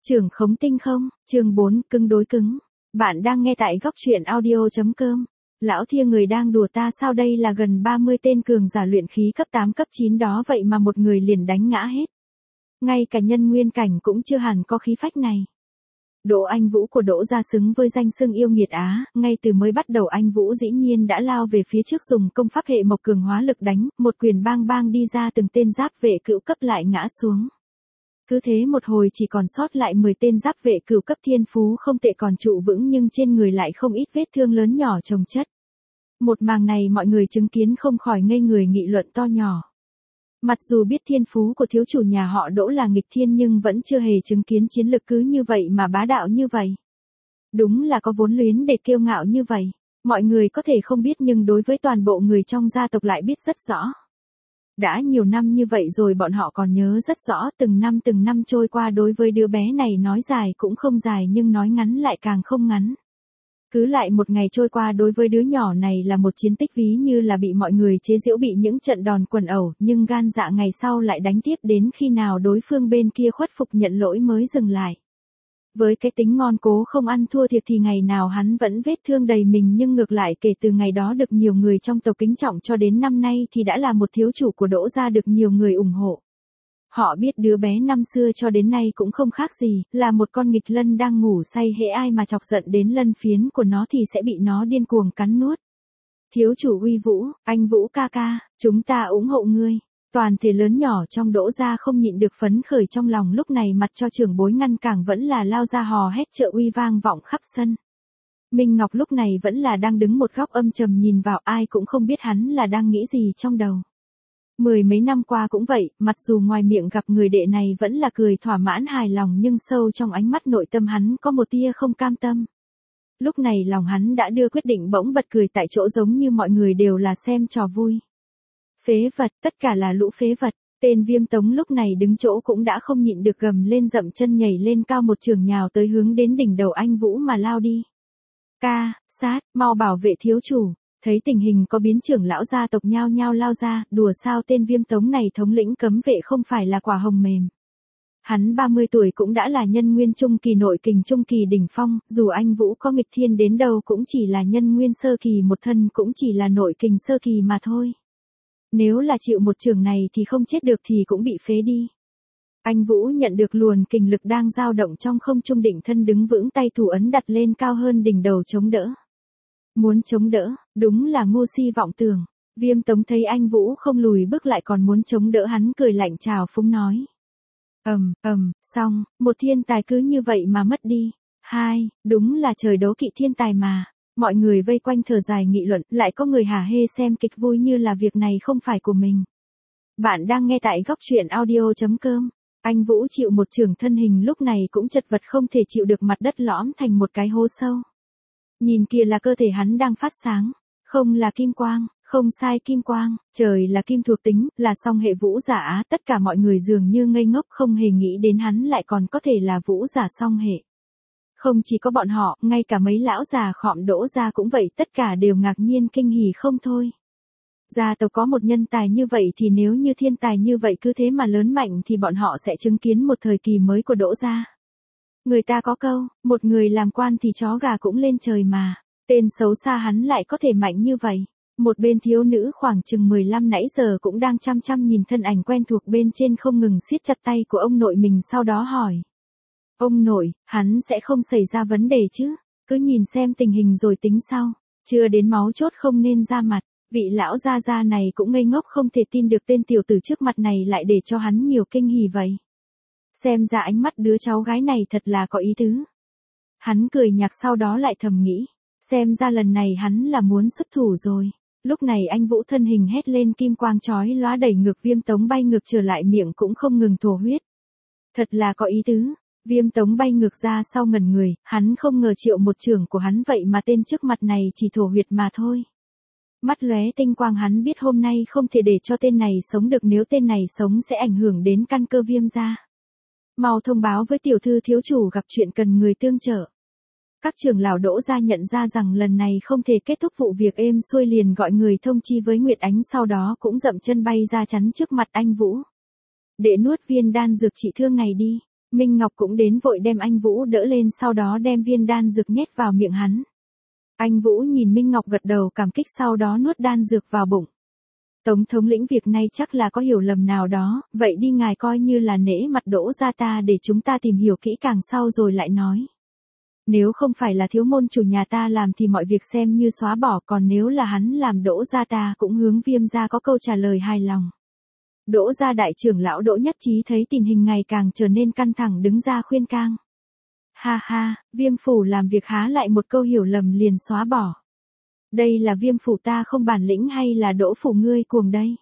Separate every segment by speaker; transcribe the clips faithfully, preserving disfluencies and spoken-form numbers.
Speaker 1: Trưởng khống tinh không, chương bốn, cứng đối cứng. Bạn đang nghe tại góc truyện audio.com. Lão thia người đang đùa ta sao, đây là gần ba mươi tên cường giả luyện khí cấp tám cấp chín đó vậy mà một người liền đánh ngã hết. Ngay cả nhân nguyên cảnh cũng chưa hẳn có khí phách này. Đỗ Anh Vũ của Đỗ gia xứng với danh xưng yêu nghiệt Á, ngay từ mới bắt đầu anh Vũ dĩ nhiên đã lao về phía trước dùng công pháp hệ mộc cường hóa lực đánh, một quyền bang bang đi ra từng tên giáp vệ cựu cấp lại ngã xuống. Cứ thế một hồi chỉ còn sót lại mười tên giáp vệ cửu cấp thiên phú không tệ còn trụ vững nhưng trên người lại không ít vết thương lớn nhỏ chồng chất. Một màn này mọi người chứng kiến không khỏi ngây người nghị luận to nhỏ. Mặc dù biết thiên phú của thiếu chủ nhà họ Đỗ là nghịch thiên nhưng vẫn chưa hề chứng kiến chiến lực cứ như vậy mà bá đạo như vậy. Đúng là có vốn liếng để kiêu ngạo như vậy. Mọi người có thể không biết nhưng đối với toàn bộ người trong gia tộc lại biết rất rõ. Đã nhiều năm như vậy rồi bọn họ còn nhớ rất rõ, từng năm từng năm trôi qua đối với đứa bé này nói dài cũng không dài nhưng nói ngắn lại càng không ngắn. Cứ lại một ngày trôi qua đối với đứa nhỏ này là một chiến tích ví như là bị mọi người chế giễu bị những trận đòn quần ẩu, nhưng gan dạ ngày sau lại đánh tiếp đến khi nào đối phương bên kia khuất phục nhận lỗi mới dừng lại. Với cái tính ngon cố không ăn thua thiệt thì ngày nào hắn vẫn vết thương đầy mình nhưng ngược lại kể từ ngày đó được nhiều người trong tộc kính trọng cho đến năm nay thì đã là một thiếu chủ của Đỗ gia được nhiều người ủng hộ. Họ biết đứa bé năm xưa cho đến nay cũng không khác gì, là một con nghịch lân đang ngủ say, hễ ai mà chọc giận đến lân phiến của nó thì sẽ bị nó điên cuồng cắn nuốt. Thiếu chủ uy vũ, anh Vũ ca ca, chúng ta ủng hộ ngươi. Toàn thể lớn nhỏ trong Đỗ gia không nhịn được phấn khởi trong lòng lúc này mặt cho trưởng bối ngăn cản vẫn là lao ra hò hét trợ uy vang vọng khắp sân. Minh Ngọc lúc này vẫn là đang đứng một góc âm trầm nhìn vào, ai cũng không biết hắn là đang nghĩ gì trong đầu. Mười mấy năm qua cũng vậy, mặc dù ngoài miệng gặp người đệ này vẫn là cười thỏa mãn hài lòng nhưng sâu trong ánh mắt nội tâm hắn có một tia không cam tâm. Lúc này lòng hắn đã đưa quyết định bỗng bật cười tại chỗ giống như mọi người đều là xem trò vui. Phế vật, tất cả là lũ phế vật. Tên Viêm Tống lúc này đứng chỗ cũng đã không nhịn được gầm lên dậm chân nhảy lên cao một trường nhào tới hướng đến đỉnh đầu anh Vũ mà lao đi. Ca, sát, mau bảo vệ thiếu chủ. Thấy tình hình có biến trưởng lão gia tộc nhao nhao lao ra, đùa sao tên Viêm Tống này thống lĩnh cấm vệ không phải là quả hồng mềm. Hắn ba mươi tuổi cũng đã là nhân nguyên trung kỳ nội kình trung kỳ đỉnh phong, dù anh Vũ có nghịch thiên đến đâu cũng chỉ là nhân nguyên sơ kỳ một thân cũng chỉ là nội kình sơ kỳ mà thôi. Nếu là chịu một trường này thì không chết được thì cũng bị phế đi. Anh Vũ nhận được luồn kình lực đang dao động trong không trung định thân đứng vững tay thủ ấn đặt lên cao hơn đỉnh đầu chống đỡ. Muốn chống đỡ, đúng là ngu si vọng tưởng. Viêm Tống thấy anh Vũ không lùi bước lại còn muốn chống đỡ hắn cười lạnh chào phúng nói. Ầm, ầm, xong, một thiên tài cứ như vậy mà mất đi. Hai, đúng là trời đố kỵ thiên tài mà. Mọi người vây quanh thở dài nghị luận, lại có người hả hê xem kịch vui như là việc này không phải của mình. Bạn đang nghe tại góc truyện audio.com. Anh Vũ chịu một trường thân hình lúc này cũng chật vật không thể chịu được mặt đất lõm thành một cái hố sâu. Nhìn kìa là cơ thể hắn đang phát sáng, không là kim quang, không sai kim quang, trời là kim thuộc tính, là song hệ vũ giả Á, tất cả mọi người dường như ngây ngốc không hề nghĩ đến hắn lại còn có thể là vũ giả song hệ. Không chỉ có bọn họ, ngay cả mấy lão già khọm Đỗ gia cũng vậy, tất cả đều ngạc nhiên kinh hỉ không thôi. Gia tộc có một nhân tài như vậy thì nếu như thiên tài như vậy cứ thế mà lớn mạnh thì bọn họ sẽ chứng kiến một thời kỳ mới của Đỗ gia. Người ta có câu, một người làm quan thì chó gà cũng lên trời mà. Tên xấu xa hắn lại có thể mạnh như vậy. Một bên thiếu nữ khoảng chừng mười lăm nãy giờ cũng đang chăm chăm nhìn thân ảnh quen thuộc bên trên không ngừng siết chặt tay của ông nội mình sau đó hỏi. Ông nội, hắn sẽ không xảy ra vấn đề chứ? Cứ nhìn xem tình hình rồi tính sau. Chưa đến máu chốt không nên ra mặt. Vị lão gia gia này cũng ngây ngốc không thể tin được tên tiểu tử trước mặt này lại để cho hắn nhiều kinh hỉ vậy. Xem ra ánh mắt đứa cháu gái này thật là có ý tứ. Hắn cười nhạt sau đó lại thầm nghĩ. Xem ra lần này hắn là muốn xuất thủ rồi. Lúc này anh Vũ thân hình hét lên kim quang chói lóa đẩy ngược Viêm Tống bay ngược trở lại miệng cũng không ngừng thổ huyết. Thật là có ý tứ. Viêm Tống bay ngược ra sau ngẩn người, hắn không ngờ chịu một trường của hắn vậy mà tên trước mặt này chỉ thổ huyệt mà thôi. Mắt lóe tinh quang hắn biết hôm nay không thể để cho tên này sống được, nếu tên này sống sẽ ảnh hưởng đến căn cơ Viêm gia. Mau thông báo với tiểu thư thiếu chủ gặp chuyện cần người tương trợ. Các trưởng lão Đỗ gia nhận ra rằng lần này không thể kết thúc vụ việc êm xuôi liền gọi người thông chi với Nguyệt Ánh sau đó cũng dậm chân bay ra chắn trước mặt anh Vũ. Để nuốt viên đan dược trị thương này đi. Minh Ngọc cũng đến vội đem anh Vũ đỡ lên, sau đó đem viên đan dược nhét vào miệng hắn. Anh Vũ nhìn Minh Ngọc gật đầu cảm kích, sau đó nuốt đan dược vào bụng. Tống thống lĩnh, việc này chắc là có hiểu lầm nào đó, vậy đi ngài coi như là nể mặt Đỗ gia ta để chúng ta tìm hiểu kỹ càng sau rồi lại nói. Nếu không phải là thiếu môn chủ nhà ta làm thì mọi việc xem như xóa bỏ, còn nếu là hắn làm Đỗ gia ta cũng hướng Viêm gia có câu trả lời hài lòng. Đỗ gia đại trưởng lão Đỗ Nhất Chí thấy tình hình ngày càng trở nên căng thẳng đứng ra khuyên can. Ha ha, Viêm phủ làm việc há lại một câu hiểu lầm liền xóa bỏ. Đây là Viêm phủ ta không bản lĩnh hay là Đỗ phủ ngươi cuồng đây?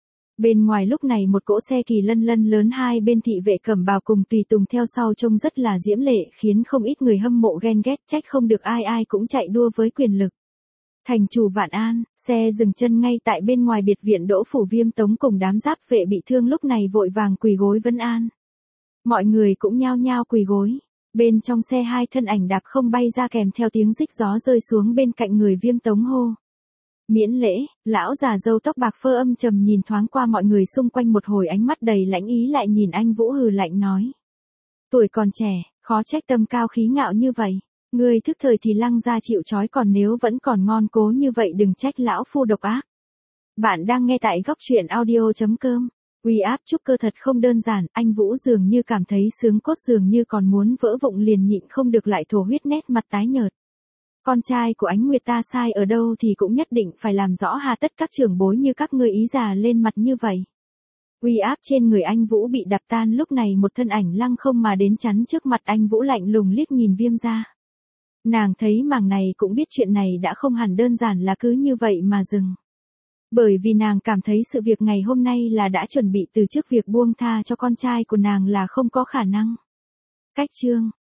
Speaker 1: Bên ngoài lúc này một cỗ xe kỳ lân lân lớn, hai bên thị vệ cẩm bào cùng tùy tùng theo sau trông rất là diễm lệ, khiến không ít người hâm mộ ghen ghét, trách không được ai ai cũng chạy đua với quyền lực. Thành chủ Vạn An, xe dừng chân ngay tại bên ngoài biệt viện Đỗ phủ. Viêm Tống cùng đám giáp vệ bị thương lúc này vội vàng quỳ gối vân an. Mọi người cũng nhao nhao quỳ gối. Bên trong xe hai thân ảnh đạp không bay ra kèm theo tiếng rích gió rơi xuống bên cạnh người. Viêm Tống hô: miễn lễ. Lão già râu tóc bạc phơ âm trầm nhìn thoáng qua mọi người xung quanh một hồi, ánh mắt đầy lãnh ý lại nhìn anh Vũ hừ lạnh nói: tuổi còn trẻ, khó trách tâm cao khí ngạo như vậy. Ngươi thức thời thì lăng ra chịu trói, còn nếu vẫn còn ngon cố như vậy đừng trách lão phu độc ác. Bạn đang nghe tại góc truyện audio chấm com. Uy áp trúc cơ thật không đơn giản, anh Vũ dường như cảm thấy xương cốt dường như còn muốn vỡ vụn, liền nhịn không được lại thổ huyết, nét mặt tái nhợt. Con trai của Ánh Nguyệt ta sai ở đâu thì cũng nhất định phải làm rõ, hà tất các trưởng bối như các ngươi ý già lên mặt như vậy. Uy áp trên người anh Vũ bị đập tan, lúc này một thân ảnh lăng không mà đến chắn trước mặt anh Vũ, lạnh lùng liếc nhìn Viêm gia. Nàng thấy mảng này cũng biết chuyện này đã không hẳn đơn giản là cứ như vậy mà dừng. Bởi vì nàng cảm thấy sự việc ngày hôm nay là đã chuẩn bị từ trước, việc buông tha cho con trai của nàng là không có khả năng. Cách chương